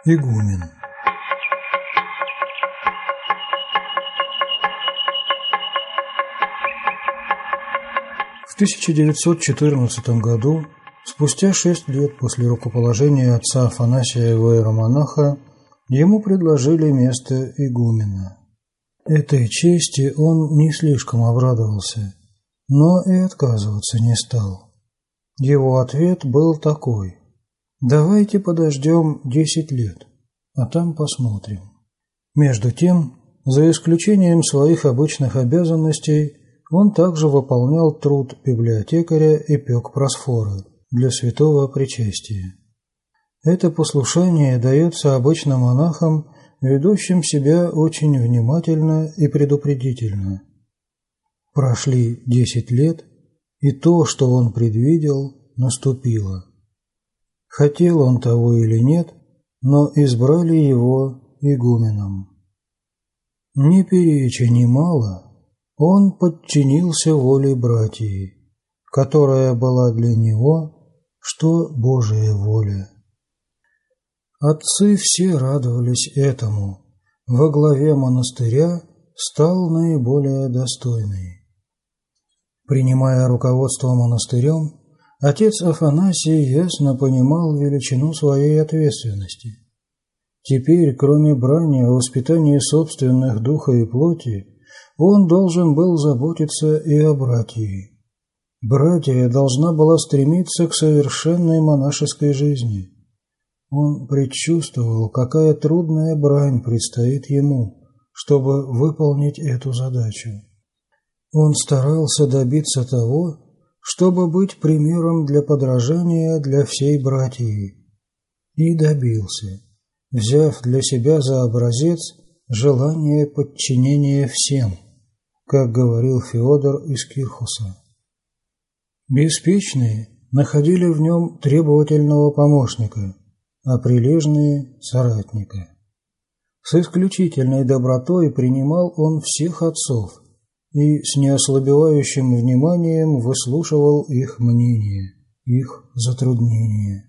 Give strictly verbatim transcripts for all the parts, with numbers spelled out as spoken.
Игумен. В тысяча девятьсот четырнадцатом году, спустя шесть лет после рукоположения отца Афанасия в иеромонаха, ему предложили место игумена. Этой чести он не слишком обрадовался, но и отказываться не стал. Его ответ был такой: «Давайте подождем десять лет, а там посмотрим». Между тем, за исключением своих обычных обязанностей, он также выполнял труд библиотекаря и пек просфоры для святого причастия. Это послушание дается обычно монахам, ведущим себя очень внимательно и предупредительно. Прошли десять лет, и то, что он предвидел, наступило. Хотел он того или нет, но избрали его игуменом. Не переча немало, он подчинился воле братьи, которая была для него, что Божия воля. Отцы все радовались этому. Во главе монастыря стал наиболее достойный. Принимая руководство монастырем, отец Афанасий ясно понимал величину своей ответственности. Теперь, кроме брани о воспитании собственных духа и плоти, он должен был заботиться и о братьи. Братья должна была стремиться к совершенной монашеской жизни. Он предчувствовал, какая трудная брань предстоит ему, чтобы выполнить эту задачу. Он старался добиться того, чтобы быть примером для подражания для всей братьи, и добился, взяв для себя за образец желание подчинения всем, как говорил Феодор из Кирхуса. Беспечные находили в нем требовательного помощника, а прилежные – соратника. С исключительной добротой принимал он всех отцов и с неослабевающим вниманием выслушивал их мнения, их затруднения.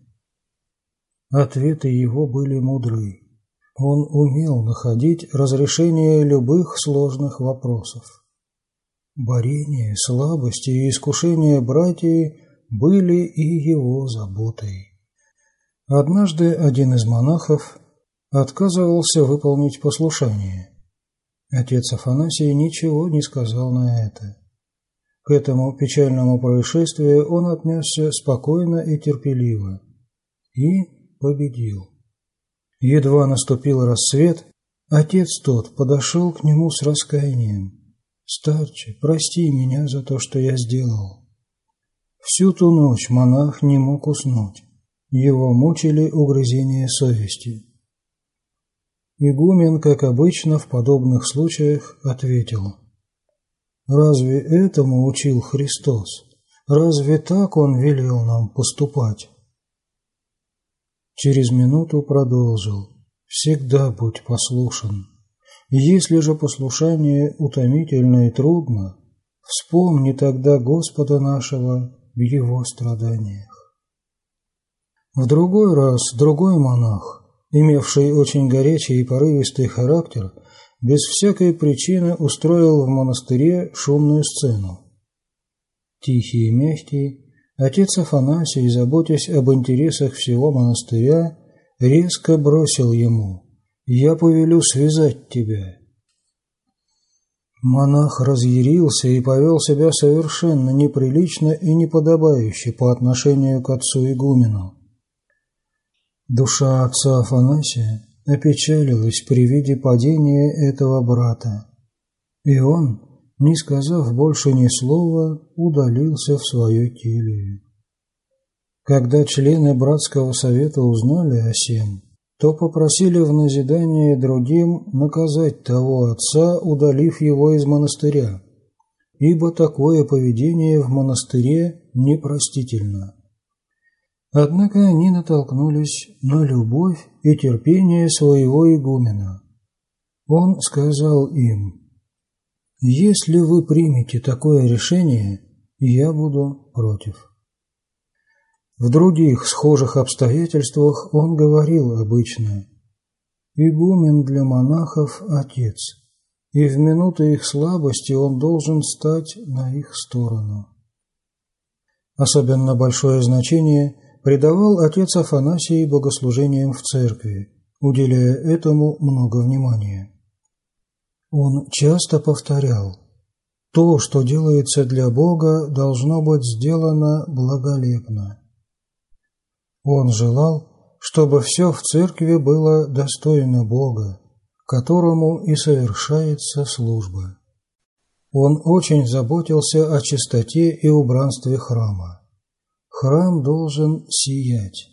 Ответы его были мудры. Он умел находить разрешение любых сложных вопросов. Борение, слабости и искушения братьев были и его заботой. Однажды один из монахов отказывался выполнить послушание. Отец Афанасий ничего не сказал на это. К этому печальному происшествию он отнесся спокойно и терпеливо и победил. Едва наступил рассвет, отец тот подошел к нему с раскаянием: «Старче, прости меня за то, что я сделал». Всю ту ночь монах не мог уснуть. Его мучили угрызения совести. Игумен, как обычно в подобных случаях, ответил: «Разве этому учил Христос? Разве так Он велел нам поступать?» Через минуту продолжил: «Всегда будь послушен. Если же послушание утомительно и трудно, вспомни тогда Господа нашего в Его страданиях». В другой раз другой монах, имевший очень горячий и порывистый характер, без всякой причины устроил в монастыре шумную сцену. Тихий и мягкий, отец Афанасий, заботясь об интересах всего монастыря, резко бросил ему: «Я повелю связать тебя». Монах разъярился и повел себя совершенно неприлично и неподобающе по отношению к отцу игумену. Душа отца Афанасия опечалилась при виде падения этого брата, и он, не сказав больше ни слова, удалился в свою келью. Когда члены братского совета узнали о сем, то попросили в назидание другим наказать того отца, удалив его из монастыря, ибо такое поведение в монастыре непростительно. Однако они натолкнулись на любовь и терпение своего игумена. Он сказал им: «Если вы примете такое решение, я буду против». В других схожих обстоятельствах он говорил обычно: Игумен для монахов – отец, и в минуты их слабости он должен стать на их сторону. Особенно большое значение придавал отец Афанасий богослужениям в церкви, уделяя этому много внимания. Он часто повторял: «То, что делается для Бога, должно быть сделано благолепно». Он желал, чтобы все в церкви было достойно Бога, которому и совершается служба. Он очень заботился о чистоте и убранстве храма. Храм должен сиять.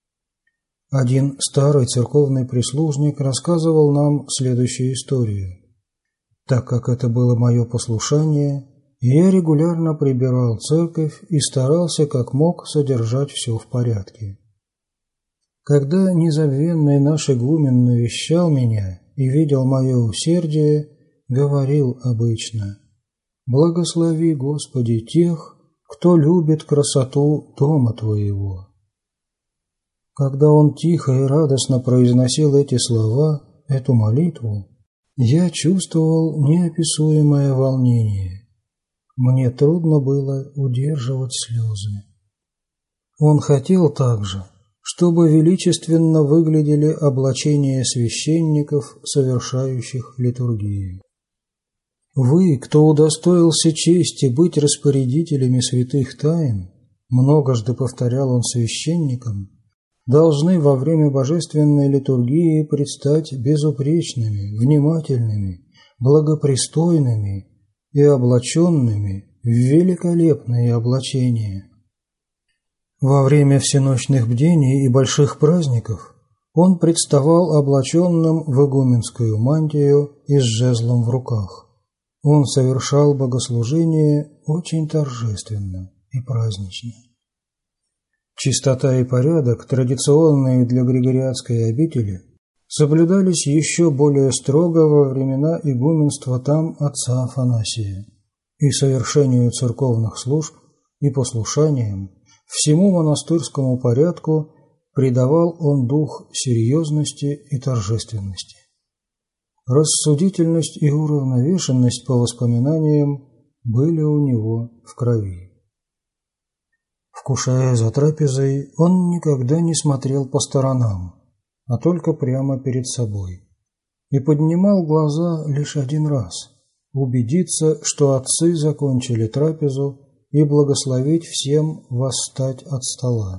Один старый церковный прислужник рассказывал нам следующую историю. Так как это было мое послушание, я регулярно прибирал церковь и старался как мог содержать все в порядке. Когда незабвенный наш игумен навещал меня и видел мое усердие, говорил обычно: «Благослови, Господи, тех, кто любит красоту дома Твоего». Когда он тихо и радостно произносил эти слова, эту молитву, я чувствовал неописуемое волнение. Мне трудно было удерживать слезы. Он хотел также, чтобы величественно выглядели облачения священников, совершающих литургию. Вы, кто удостоился чести быть распорядителями святых тайн, многожды повторял он священникам, должны во время божественной литургии предстать безупречными, внимательными, благопристойными и облаченными в великолепные облачения. Во время всеночных бдений и больших праздников он представал облаченным в игуменскую мантию и с жезлом в руках. Он совершал богослужение очень торжественно и празднично. Чистота и порядок, традиционные для Григорианской обители, соблюдались еще более строго во времена игуменства там отца Афанасия, и совершению церковных служб и послушаниям, всему монастырскому порядку придавал он дух серьезности и торжественности. Рассудительность и уравновешенность по воспоминаниям были у него в крови. Вкушая за трапезой, он никогда не смотрел по сторонам, а только прямо перед собой, и поднимал глаза лишь один раз, убедиться, что отцы закончили трапезу, и благословить всем восстать от стола.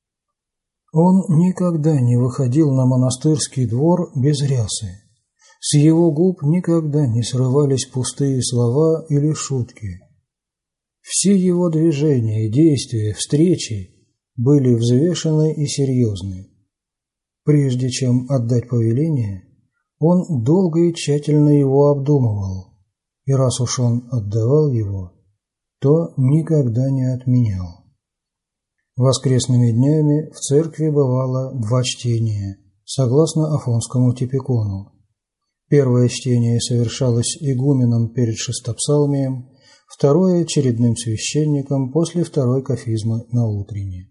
Он никогда не выходил на монастырский двор без рясы. С его губ никогда не срывались пустые слова или шутки. Все его движения, действия, встречи были взвешены и серьезны. Прежде чем отдать повеление, он долго и тщательно его обдумывал, и раз уж он отдавал его, то никогда не отменял. Воскресными днями в церкви бывало два чтения, согласно Афонскому типикону. Первое чтение совершалось игуменом перед шестопсалмием, второе – очередным священником после второй кафизмы на утренне.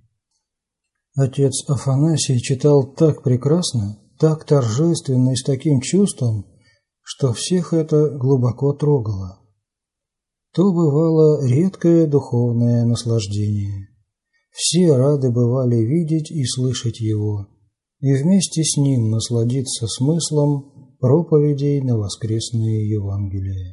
Отец Афанасий читал так прекрасно, так торжественно и с таким чувством, что всех это глубоко трогало. То бывало редкое духовное наслаждение. Все рады бывали видеть и слышать его, и вместе с ним насладиться смыслом проповедей на воскресные Евангелия.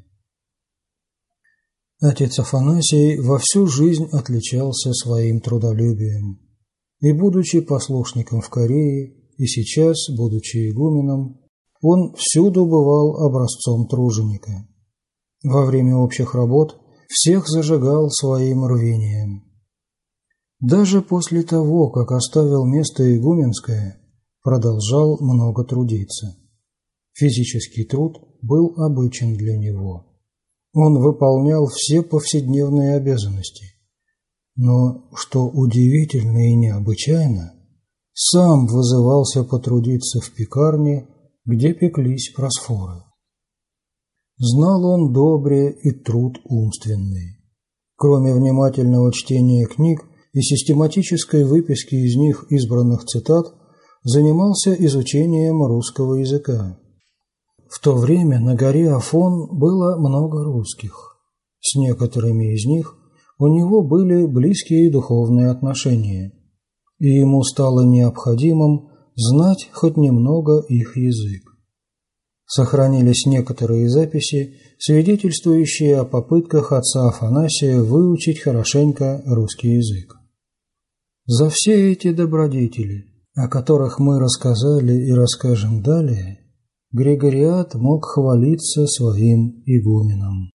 Отец Афанасий во всю жизнь отличался своим трудолюбием, и, будучи послушником в Корее, и сейчас, будучи игуменом, он всюду бывал образцом труженика. Во время общих работ всех зажигал своим рвением. Даже после того, как оставил место игуменское, продолжал много трудиться. Физический труд был обычен для него. Он выполнял все повседневные обязанности. Но, что удивительно и необычайно, сам вызывался потрудиться в пекарне, где пеклись просфоры. Знал он добре и труд умственный. Кроме внимательного чтения книг и систематической выписки из них избранных цитат, занимался изучением русского языка. В то время на горе Афон было много русских. С некоторыми из них у него были близкие духовные отношения, и ему стало необходимым знать хоть немного их язык. Сохранились некоторые записи, свидетельствующие о попытках отца Афанасия выучить хорошенько русский язык. За все эти добродетели, о которых мы рассказали и расскажем далее, Григориат мог хвалиться своим игуменом.